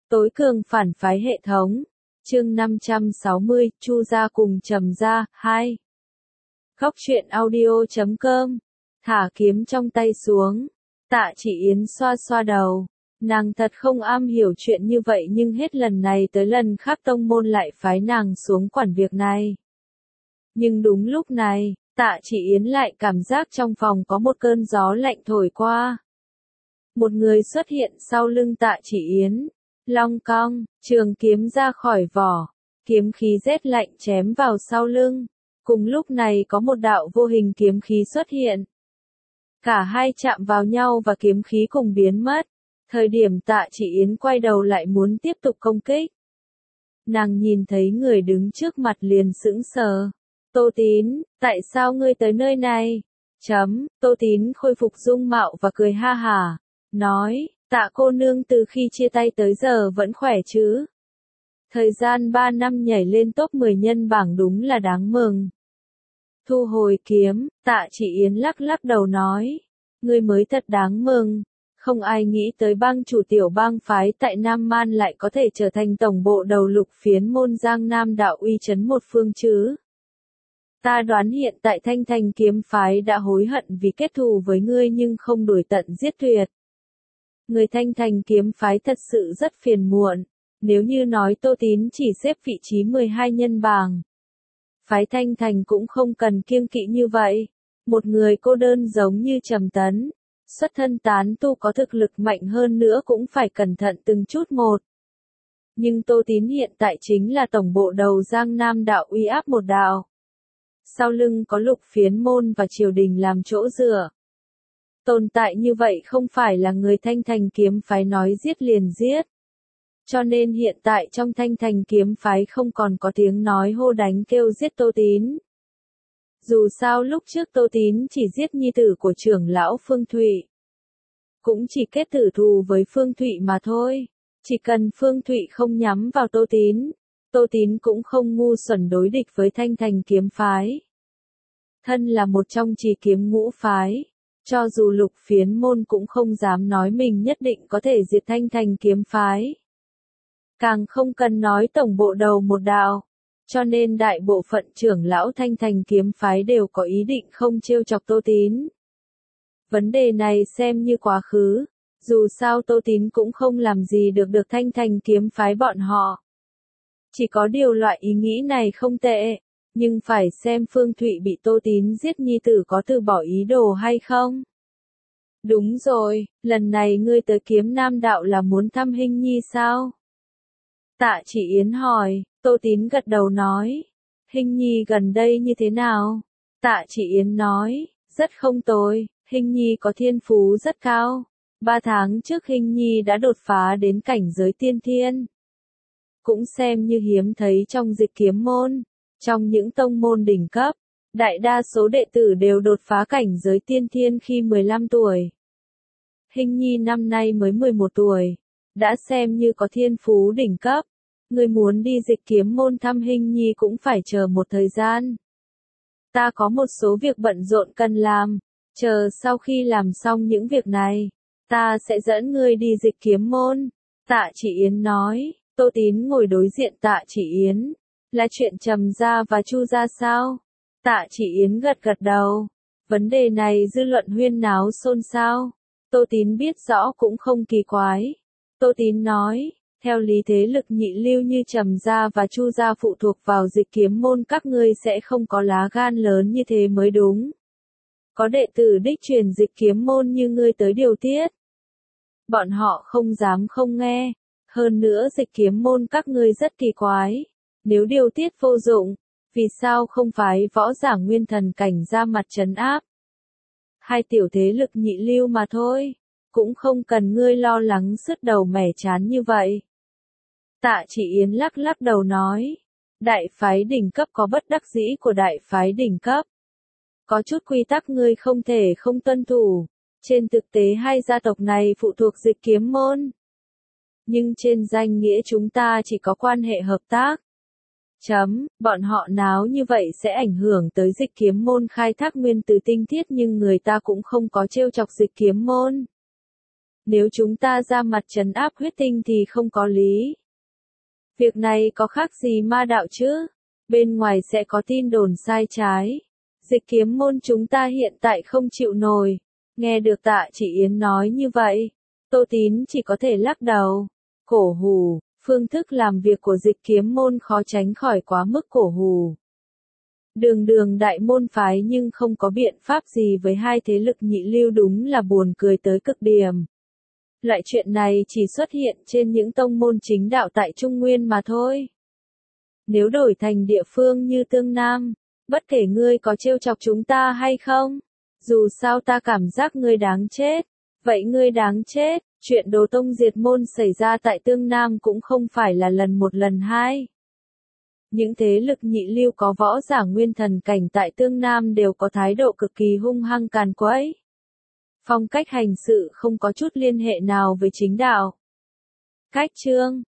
Tối cường phản phái hệ thống. Chương 560, Chu gia cùng Trầm gia, 2. Góc truyện audio.com. Thả kiếm trong tay xuống. Tạ Chỉ Yến xoa xoa đầu. Nàng thật không am hiểu chuyện như vậy nhưng hết lần này tới lần khác tông môn lại phái nàng xuống quản việc này. Nhưng đúng lúc này, Tạ Chỉ Yến lại cảm giác trong phòng có một cơn gió lạnh thổi qua. Một người xuất hiện sau lưng Tạ Chỉ Yến. Long cong, trường kiếm ra khỏi vỏ, kiếm khí rét lạnh chém vào sau lưng. Cùng lúc này có một đạo vô hình kiếm khí xuất hiện. Cả hai chạm vào nhau và kiếm khí cùng biến mất. Thời điểm Tạ Chỉ Yến quay đầu lại muốn tiếp tục công kích. Nàng nhìn thấy người đứng trước mặt liền sững sờ. Tô Tín, tại sao ngươi tới nơi này? Tô Tín khôi phục dung mạo và cười ha hả. Nói, Tạ cô nương từ khi chia tay tới giờ vẫn khỏe chứ? Thời gian 3 năm nhảy lên top 10 nhân bảng đúng là đáng mừng. Thu hồi kiếm, Tạ Chỉ Yến lắc lắc đầu nói. Ngươi mới thật đáng mừng. Không ai nghĩ tới bang chủ tiểu bang phái tại Nam Man lại có thể trở thành tổng bộ đầu lục phiến môn Giang Nam đạo uy chấn một phương chứ. Ta đoán hiện tại Thanh Thành kiếm phái đã hối hận vì kết thù với ngươi nhưng không đuổi tận giết tuyệt. Người Thanh Thành kiếm phái thật sự rất phiền muộn. Nếu như nói Tô Tín chỉ xếp vị trí 12 nhân bảng. Phái Thanh Thành cũng không cần kiêng kỵ như vậy. Một người cô đơn giống như Trầm Tấn. Xuất thân tán tu có thực lực mạnh hơn nữa cũng phải cẩn thận từng chút một. Nhưng Tô Tín hiện tại chính là tổng bộ đầu Giang Nam đạo uy áp một đạo. Sau lưng có lục phiến môn và triều đình làm chỗ dựa. Tồn tại như vậy không phải là người Thanh Thành kiếm phái nói giết liền giết. Cho nên hiện tại trong Thanh Thành kiếm phái không còn có tiếng nói hô đánh kêu giết Tô Tín. Dù sao lúc trước Tô Tín chỉ giết nhi tử của trưởng lão Phương Thụy. Cũng chỉ kết tử thù với Phương Thụy mà thôi. Chỉ cần Phương Thụy không nhắm vào Tô Tín cũng không ngu xuẩn đối địch với Thanh Thành kiếm phái. Thân là một trong trì kiếm ngũ phái. Cho dù lục phiến môn cũng không dám nói mình nhất định có thể diệt Thanh Thành kiếm phái. Càng không cần nói tổng bộ đầu một đạo. Cho nên đại bộ phận trưởng lão Thanh Thành kiếm phái đều có ý định không trêu chọc Tô Tín. Vấn đề này xem như quá khứ. Dù sao Tô Tín cũng không làm gì được Thanh Thành kiếm phái bọn họ. Chỉ có điều loại ý nghĩ này không tệ. Nhưng phải xem Phương Thụy bị Tô Tín giết nhi tử có từ bỏ ý đồ hay không. Đúng rồi, lần này ngươi tới Kiếm Nam đạo là muốn thăm Hinh Nhi sao? Tạ Chỉ Yến hỏi, Tô Tín gật đầu nói. Hinh Nhi gần đây như thế nào? Tạ Chỉ Yến nói, rất không tồi, Hinh Nhi có thiên phú rất cao. 3 tháng trước Hinh Nhi đã đột phá đến cảnh giới tiên thiên. Cũng xem như hiếm thấy trong dịch kiếm môn. Trong những tông môn đỉnh cấp, đại đa số đệ tử đều đột phá cảnh giới tiên thiên khi 15 tuổi. Hinh Nhi năm nay mới 11 tuổi, đã xem như có thiên phú đỉnh cấp. Người muốn đi dịch kiếm môn thăm Hinh Nhi cũng phải chờ một thời gian. Ta có một số việc bận rộn cần làm, chờ sau khi làm xong những việc này, ta sẽ dẫn ngươi đi dịch kiếm môn. Tạ Chỉ Yến nói. Tô Tín ngồi đối diện Tạ Chỉ Yến. Là chuyện Trầm gia và Chu gia sao? Tạ Chỉ Yến gật gật đầu. Vấn đề này dư luận huyên náo xôn xao. Tô Tín biết rõ cũng không kỳ quái. Tô Tín nói, theo lý thế lực nhị lưu như Trầm gia và Chu gia phụ thuộc vào dịch kiếm môn các ngươi sẽ không có lá gan lớn như thế mới đúng. Có đệ tử đích truyền dịch kiếm môn như ngươi tới điều tiết. Bọn họ không dám không nghe. Hơn nữa dịch kiếm môn các ngươi rất kỳ quái. Nếu điều tiết vô dụng, vì sao không phái võ giả nguyên thần cảnh ra mặt trấn áp? Hai tiểu thế lực nhị lưu mà thôi, cũng không cần ngươi lo lắng sứt đầu mẻ chán như vậy. Tạ Chỉ Yến lắc lắc đầu nói, đại phái đỉnh cấp có bất đắc dĩ của đại phái đỉnh cấp. Có chút quy tắc ngươi không thể không tuân thủ, trên thực tế hai gia tộc này phụ thuộc dịch kiếm môn. Nhưng trên danh nghĩa chúng ta chỉ có quan hệ hợp tác. Bọn họ náo như vậy sẽ ảnh hưởng tới dịch kiếm môn khai thác nguyên tử tinh thiết nhưng người ta cũng không có trêu chọc dịch kiếm môn. Nếu chúng ta ra mặt trấn áp huyết tinh thì không có lý. Việc này có khác gì ma đạo chứ? Bên ngoài sẽ có tin đồn sai trái. Dịch kiếm môn chúng ta hiện tại không chịu nổi. Nghe được Tạ Chỉ Yến nói như vậy, Tô Tín chỉ có thể lắc đầu. Cổ hủ, phương thức làm việc của dịch kiếm môn khó tránh khỏi quá mức cổ hủ. Đường đường đại môn phái nhưng không có biện pháp gì với hai thế lực nhị lưu, đúng là buồn cười tới cực điểm. Loại chuyện này chỉ xuất hiện trên những tông môn chính đạo tại Trung Nguyên mà thôi. Nếu đổi thành địa phương như Tương Nam, bất kể ngươi có trêu chọc chúng ta hay không, dù sao ta cảm giác ngươi đáng chết. Vậy ngươi đáng chết, chuyện đồ tông diệt môn xảy ra tại Tương Nam cũng không phải là lần một lần hai. Những thế lực nhị lưu có võ giả nguyên thần cảnh tại Tương Nam đều có thái độ cực kỳ hung hăng càn quấy. Phong cách hành sự không có chút liên hệ nào với chính đạo. Cách chương